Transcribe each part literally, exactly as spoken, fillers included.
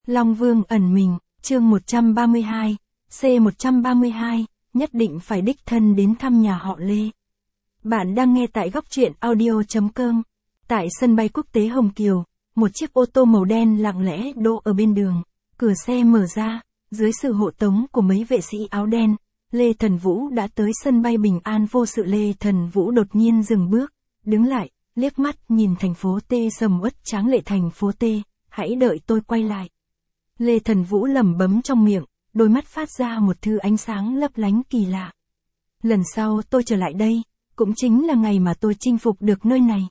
Long Vương ẩn mình, chương một trăm ba mươi hai, C một trăm ba mươi hai, nhất định phải đích thân đến thăm nhà họ Lê. Bạn đang nghe tại góc truyện audio chấm com. Tại sân bay quốc tế Hồng Kiều, một chiếc ô tô màu đen lặng lẽ đỗ ở bên đường, cửa xe mở ra, dưới sự hộ tống của mấy vệ sĩ áo đen, Lê Thần Vũ đã tới sân bay bình an vô sự. Lê Thần Vũ đột nhiên dừng bước, đứng lại, liếc mắt nhìn thành phố T sầm uất tráng lệ. Thành phố T, hãy đợi tôi quay lại. Lê Thần Vũ lẩm bẩm trong miệng, đôi mắt phát ra một thứ ánh sáng lấp lánh kỳ lạ. Lần sau tôi trở lại đây, cũng chính là ngày mà tôi chinh phục được nơi này.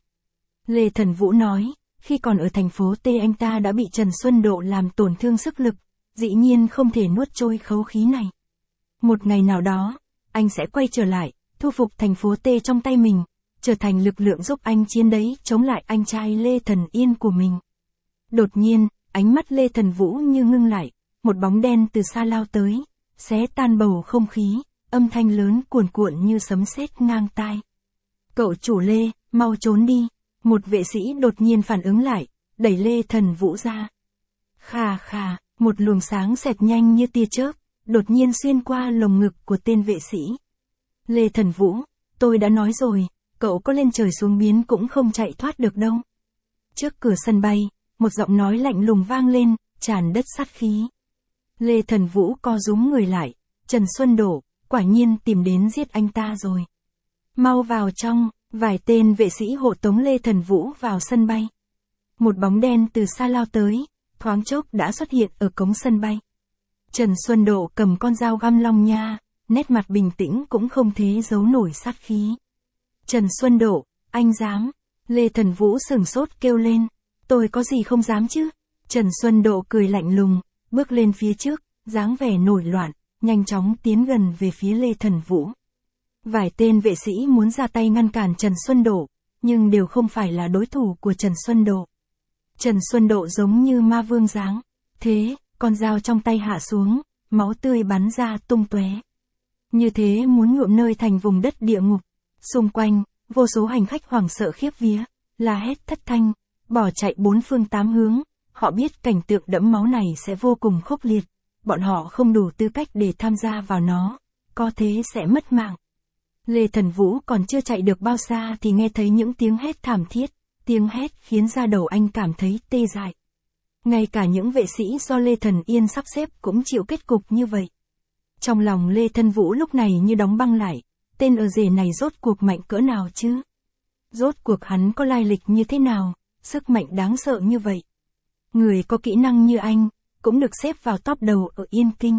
Lê Thần Vũ nói, khi còn ở thành phố T anh ta đã bị Trần Xuân Độ làm tổn thương sức lực, dĩ nhiên không thể nuốt trôi khẩu khí này. Một ngày nào đó, anh sẽ quay trở lại, thu phục thành phố T trong tay mình, trở thành lực lượng giúp anh chiến đấy chống lại anh trai Lê Thần Yên của mình. Đột nhiên, ánh mắt Lê Thần Vũ như ngưng lại, một bóng đen từ xa lao tới, xé tan bầu không khí, âm thanh lớn cuồn cuộn như sấm sét ngang tai. Cậu chủ Lê, mau trốn đi. Một vệ sĩ đột nhiên phản ứng lại, đẩy Lê Thần Vũ ra. Khà khà, một luồng sáng xẹt nhanh như tia chớp, đột nhiên xuyên qua lồng ngực của tên vệ sĩ. Lê Thần Vũ, tôi đã nói rồi, cậu có lên trời xuống biến cũng không chạy thoát được đâu. Trước cửa sân bay, một giọng nói lạnh lùng vang lên, tràn đất sát khí. Lê Thần Vũ co rúm người lại, Trần Xuân Độ, quả nhiên tìm đến giết anh ta rồi. Mau vào trong, vài tên vệ sĩ hộ tống Lê Thần Vũ vào sân bay. Một bóng đen từ xa lao tới, thoáng chốc đã xuất hiện ở cổng sân bay. Trần Xuân Độ cầm con dao găm long nha, nét mặt bình tĩnh cũng không thế giấu nổi sát khí. Trần Xuân Độ, anh dám? Lê Thần Vũ sửng sốt kêu lên. Tôi có gì không dám chứ? Trần Xuân Độ cười lạnh lùng, bước lên phía trước, dáng vẻ nổi loạn, nhanh chóng tiến gần về phía Lê Thần Vũ. Vài tên vệ sĩ muốn ra tay ngăn cản Trần Xuân Độ, nhưng đều không phải là đối thủ của Trần Xuân Độ. Trần Xuân Độ giống như ma vương dáng, thế, con dao trong tay hạ xuống, máu tươi bắn ra tung tóe. Như thế muốn nhuộm nơi thành vùng đất địa ngục. Xung quanh, vô số hành khách hoảng sợ khiếp vía, la hét thất thanh, bỏ chạy bốn phương tám hướng. Họ biết cảnh tượng đẫm máu này sẽ vô cùng khốc liệt, bọn họ không đủ tư cách để tham gia vào nó, có thế sẽ mất mạng. Lê Thần Vũ còn chưa chạy được bao xa thì nghe thấy những tiếng hét thảm thiết, tiếng hét khiến da đầu anh cảm thấy tê dại. Ngay cả những vệ sĩ do Lê Thần Yên sắp xếp cũng chịu kết cục như vậy. Trong lòng Lê Thần Vũ lúc này như đóng băng lại, tên ở rể này rốt cuộc mạnh cỡ nào chứ? Rốt cuộc hắn có lai lịch như thế nào, sức mạnh đáng sợ như vậy? Người có kỹ năng như anh, cũng được xếp vào top đầu ở Yên Kinh.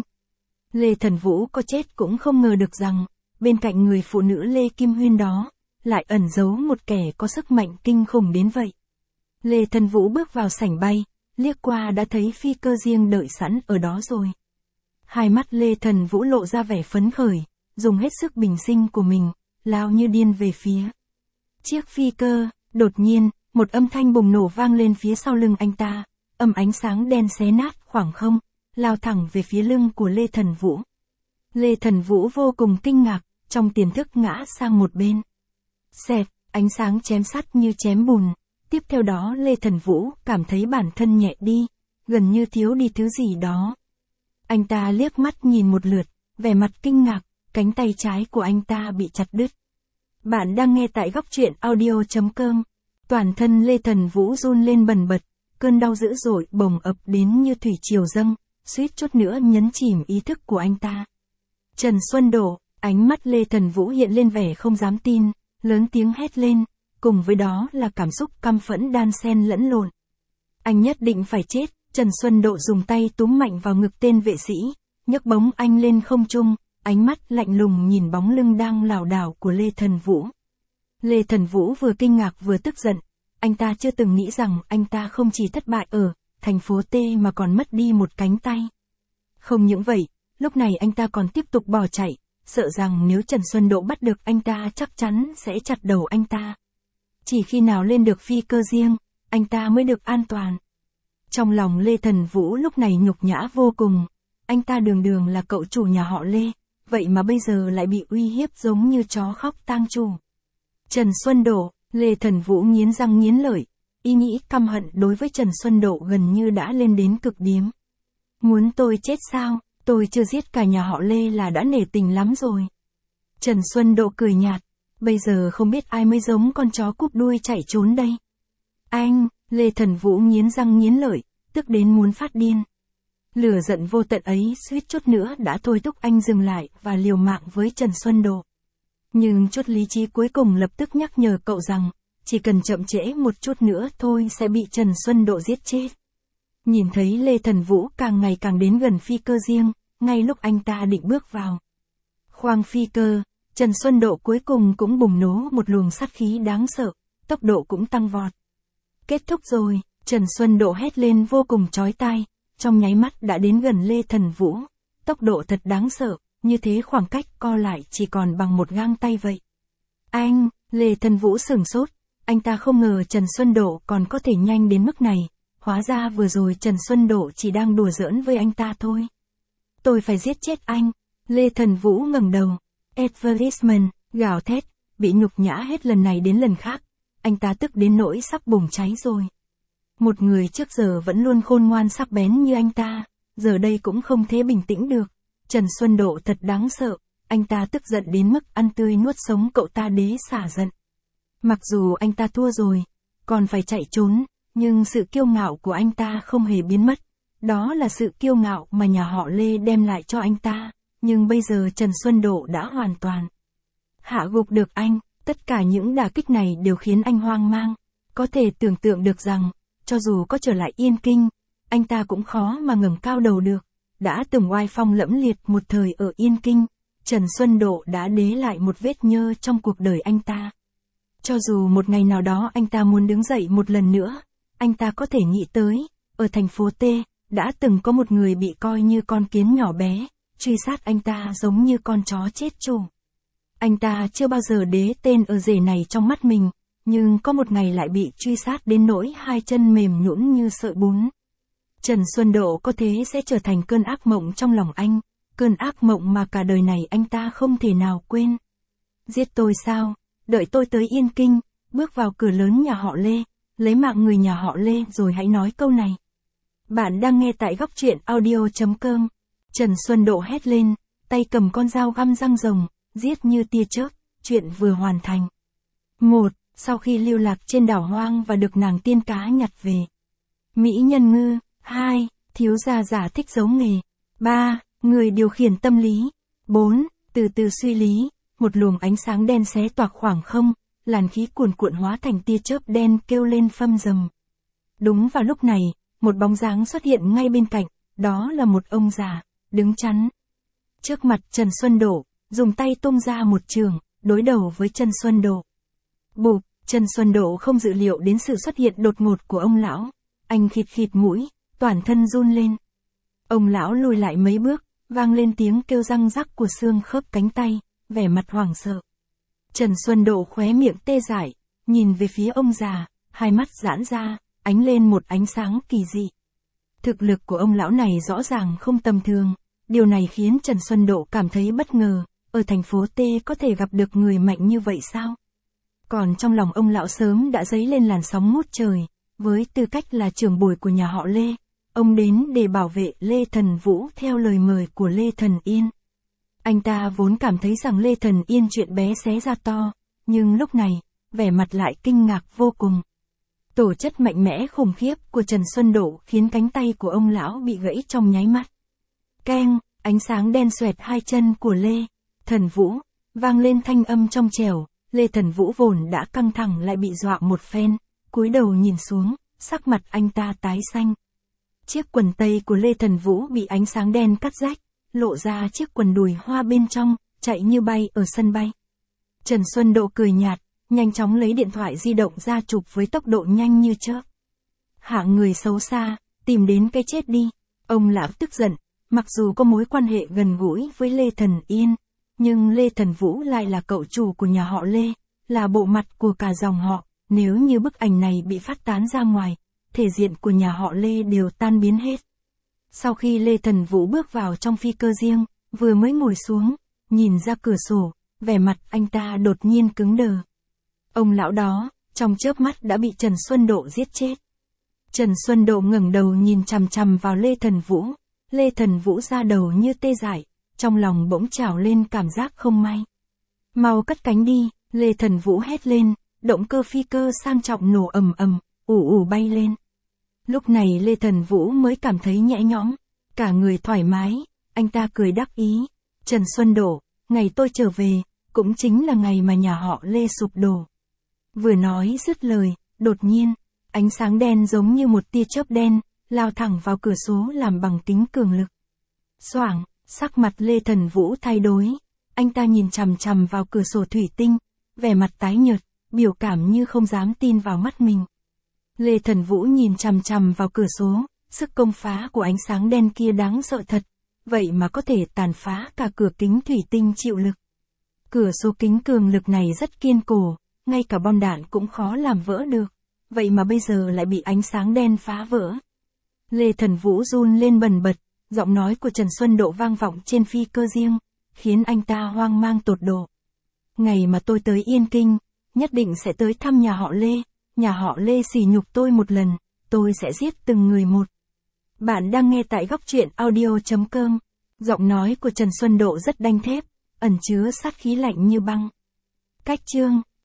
Lê Thần Vũ có chết cũng không ngờ được rằng, bên cạnh người phụ nữ Lê Kim Huyên đó, lại ẩn giấu một kẻ có sức mạnh kinh khủng đến vậy. Lê Thần Vũ bước vào sảnh bay, liếc qua đã thấy phi cơ riêng đợi sẵn ở đó rồi. Hai mắt Lê Thần Vũ lộ ra vẻ phấn khởi, dùng hết sức bình sinh của mình, lao như điên về phía chiếc phi cơ. Đột nhiên, một âm thanh bùng nổ vang lên phía sau lưng anh ta, âm ánh sáng đen xé nát khoảng không, lao thẳng về phía lưng của Lê Thần Vũ. Lê Thần Vũ vô cùng kinh ngạc, trong tiềm thức ngã sang một bên. Xẹt, ánh sáng chém sắt như chém bùn, tiếp theo đó Lê Thần Vũ cảm thấy bản thân nhẹ đi, gần như thiếu đi thứ gì đó. Anh ta liếc mắt nhìn một lượt, vẻ mặt kinh ngạc, cánh tay trái của anh ta bị chặt đứt. Bạn đang nghe tại góc truyện audio chấm com. Toàn thân Lê Thần Vũ run lên bần bật, cơn đau dữ dội bồng ập đến như thủy triều dâng, suýt chút nữa nhấn chìm ý thức của anh ta. Trần Xuân Độ, ánh mắt Lê Thần Vũ hiện lên vẻ không dám tin, lớn tiếng hét lên, cùng với đó là cảm xúc căm phẫn đan xen lẫn lộn. Anh nhất định phải chết. Trần Xuân Độ dùng tay túm mạnh vào ngực tên vệ sĩ, nhấc bóng anh lên không trung, ánh mắt lạnh lùng nhìn bóng lưng đang lảo đảo của Lê Thần Vũ. Lê Thần Vũ vừa kinh ngạc vừa tức giận, anh ta chưa từng nghĩ rằng anh ta không chỉ thất bại ở thành phố T mà còn mất đi một cánh tay. Không những vậy, lúc này anh ta còn tiếp tục bỏ chạy, sợ rằng nếu Trần Xuân Độ bắt được anh ta chắc chắn sẽ chặt đầu anh ta. Chỉ khi nào lên được phi cơ riêng, anh ta mới được an toàn. Trong lòng Lê Thần Vũ lúc này nhục nhã vô cùng, anh ta đường đường là cậu chủ nhà họ Lê, vậy mà bây giờ lại bị uy hiếp giống như chó khóc tang chủ. Trần Xuân Độ, Lê Thần Vũ nghiến răng nghiến lợi, ý nghĩ căm hận đối với Trần Xuân Độ gần như đã lên đến cực điểm. Muốn tôi chết sao, tôi chưa giết cả nhà họ Lê là đã nể tình lắm rồi. Trần Xuân Độ cười nhạt, bây giờ không biết ai mới giống con chó cúp đuôi chạy trốn đây. Anh, Lê Thần Vũ nghiến răng nghiến lợi, tức đến muốn phát điên. Lửa giận vô tận ấy suýt chút nữa đã thôi thúc anh dừng lại và liều mạng với Trần Xuân Độ. Nhưng chút lý trí cuối cùng lập tức nhắc nhở cậu rằng, chỉ cần chậm trễ một chút nữa thôi sẽ bị Trần Xuân Độ giết chết. Nhìn thấy Lê Thần Vũ càng ngày càng đến gần phi cơ riêng, ngay lúc anh ta định bước vào khoang phi cơ, Trần Xuân Độ cuối cùng cũng bùng nổ một luồng sát khí đáng sợ, tốc độ cũng tăng vọt. Kết thúc rồi, Trần Xuân Độ hét lên vô cùng chói tai, trong nháy mắt đã đến gần Lê Thần Vũ, tốc độ thật đáng sợ, như thế khoảng cách co lại chỉ còn bằng một gang tay vậy. Anh, Lê Thần Vũ sửng sốt, anh ta không ngờ Trần Xuân Độ còn có thể nhanh đến mức này, hóa ra vừa rồi Trần Xuân Độ chỉ đang đùa giỡn với anh ta thôi. Tôi phải giết chết anh, Lê Thần Vũ ngẩng đầu, Advertisement, gào thét, bị nhục nhã hết lần này đến lần khác, anh ta tức đến nỗi sắp bùng cháy rồi. Một người trước giờ vẫn luôn khôn ngoan sắc bén như anh ta, giờ đây cũng không thể bình tĩnh được. Trần Xuân Độ thật đáng sợ, anh ta tức giận đến mức ăn tươi nuốt sống cậu ta đế xả giận. Mặc dù anh ta thua rồi, còn phải chạy trốn, nhưng sự kiêu ngạo của anh ta không hề biến mất. Đó là sự kiêu ngạo mà nhà họ Lê đem lại cho anh ta, nhưng bây giờ Trần Xuân Độ đã hoàn toàn hạ gục được anh, tất cả những đả kích này đều khiến anh hoang mang. Có thể tưởng tượng được rằng, cho dù có trở lại Yên Kinh, anh ta cũng khó mà ngẩng cao đầu được. Đã từng oai phong lẫm liệt một thời ở Yên Kinh, Trần Xuân Độ đã để lại một vết nhơ trong cuộc đời anh ta. Cho dù một ngày nào đó anh ta muốn đứng dậy một lần nữa, anh ta có thể nghĩ tới, ở thành phố T, đã từng có một người bị coi như con kiến nhỏ bé, truy sát anh ta giống như con chó chết chủ. Anh ta chưa bao giờ đế tên ở rể này trong mắt mình, nhưng có một ngày lại bị truy sát đến nỗi hai chân mềm nhũn như sợi bún. Trần Xuân Độ có thế sẽ trở thành cơn ác mộng trong lòng anh, cơn ác mộng mà cả đời này anh ta không thể nào quên. Giết tôi sao? Đợi tôi tới Yên Kinh, bước vào cửa lớn nhà họ Lê, lấy mạng người nhà họ Lê rồi hãy nói câu này. Bạn đang nghe tại góc truyện audio chấm com. Trần Xuân Độ hét lên, tay cầm con dao găm răng rồng, giết như tia chớp, chuyện vừa hoàn thành. một. Sau khi lưu lạc trên đảo hoang và được nàng tiên cá nhặt về. Mỹ nhân ngư. hai. Thiếu gia giả thích giấu nghề. ba. Người điều khiển tâm lý. bốn. Từ từ suy lý, một luồng ánh sáng đen xé toạc khoảng không, làn khí cuồn cuộn hóa thành tia chớp đen kêu lên phâm rầm. Đúng vào lúc này, một bóng dáng xuất hiện ngay bên cạnh, đó là một ông già, đứng chắn trước mặt Trần Xuân Độ, dùng tay tung ra một trường, đối đầu với Trần Xuân Độ. Bụp, Trần Xuân Độ không dự liệu đến sự xuất hiện đột ngột của ông lão, anh khịt khịt mũi, toàn thân run lên. Ông lão lùi lại mấy bước, vang lên tiếng kêu răng rắc của xương khớp cánh tay, vẻ mặt hoảng sợ. Trần Xuân Độ khóe miệng tê dại, nhìn về phía ông già, hai mắt giãn ra, ánh lên một ánh sáng kỳ dị. Thực lực của ông lão này rõ ràng không tầm thường, điều này khiến Trần Xuân Độ cảm thấy bất ngờ, ở thành phố T có thể gặp được người mạnh như vậy sao? Còn trong lòng ông lão sớm đã dấy lên làn sóng ngút trời, với tư cách là trưởng bối của nhà họ Lê, ông đến để bảo vệ Lê Thần Vũ theo lời mời của Lê Thần Yên. Anh ta vốn cảm thấy rằng Lê Thần Yên chuyện bé xé ra to, nhưng lúc này, vẻ mặt lại kinh ngạc vô cùng. Tổ chất mạnh mẽ khủng khiếp của Trần Xuân Độ khiến cánh tay của ông lão bị gãy trong nháy mắt. Keng, ánh sáng đen xoẹt hai chân của Lê Thần Vũ, vang lên thanh âm trong trẻo. Lê Thần Vũ vốn đã căng thẳng lại bị dọa một phen, cúi đầu nhìn xuống, sắc mặt anh ta tái xanh. Chiếc quần tây của Lê Thần Vũ bị ánh sáng đen cắt rách, lộ ra chiếc quần đùi hoa bên trong, chạy như bay ở sân bay. Trần Xuân Độ cười nhạt, nhanh chóng lấy điện thoại di động ra chụp với tốc độ nhanh như chớp. Hạng người xấu xa, tìm đến cái chết đi. Ông lão tức giận, mặc dù có mối quan hệ gần gũi với Lê Thần Yên, nhưng Lê Thần Vũ lại là cậu chủ của nhà họ Lê, là bộ mặt của cả dòng họ, nếu như bức ảnh này bị phát tán ra ngoài, thể diện của nhà họ Lê đều tan biến hết. Sau khi Lê Thần Vũ bước vào trong phi cơ riêng, vừa mới ngồi xuống, nhìn ra cửa sổ, vẻ mặt anh ta đột nhiên cứng đờ. Ông lão đó, trong chớp mắt đã bị Trần Xuân Độ giết chết. Trần Xuân Độ ngẩng đầu nhìn chằm chằm vào Lê Thần Vũ, Lê Thần Vũ ra đầu như tê dại, trong lòng bỗng trào lên cảm giác không may. Mau cất cánh đi, Lê Thần Vũ hét lên, động cơ phi cơ sang trọng nổ ầm ầm, ù ù bay lên. Lúc này Lê Thần Vũ mới cảm thấy nhẹ nhõm, cả người thoải mái, anh ta cười đắc ý. Trần Xuân Đổ, ngày tôi trở về, cũng chính là ngày mà nhà họ Lê sụp đổ. Vừa nói dứt lời, đột nhiên, ánh sáng đen giống như một tia chớp đen, lao thẳng vào cửa sổ làm bằng kính cường lực. Xoảng, sắc mặt Lê Thần Vũ thay đổi, anh ta nhìn chằm chằm vào cửa sổ thủy tinh, vẻ mặt tái nhợt, biểu cảm như không dám tin vào mắt mình. Lê Thần Vũ nhìn chằm chằm vào cửa sổ, sức công phá của ánh sáng đen kia đáng sợ thật, vậy mà có thể tàn phá cả cửa kính thủy tinh chịu lực. Cửa sổ kính cường lực này rất kiên cố, ngay cả bom đạn cũng khó làm vỡ được, vậy mà bây giờ lại bị ánh sáng đen phá vỡ. Lê Thần Vũ run lên bần bật, giọng nói của Trần Xuân Độ vang vọng trên phi cơ riêng, khiến anh ta hoang mang tột độ. Ngày mà tôi tới Yên Kinh, nhất định sẽ tới thăm nhà họ Lê, nhà họ Lê sỉ nhục tôi một lần, tôi sẽ giết từng người một. Bạn đang nghe tại góc truyện audio chấm com, giọng nói của Trần Xuân Độ rất đanh thép, ẩn chứa sát khí lạnh như băng. Cách chương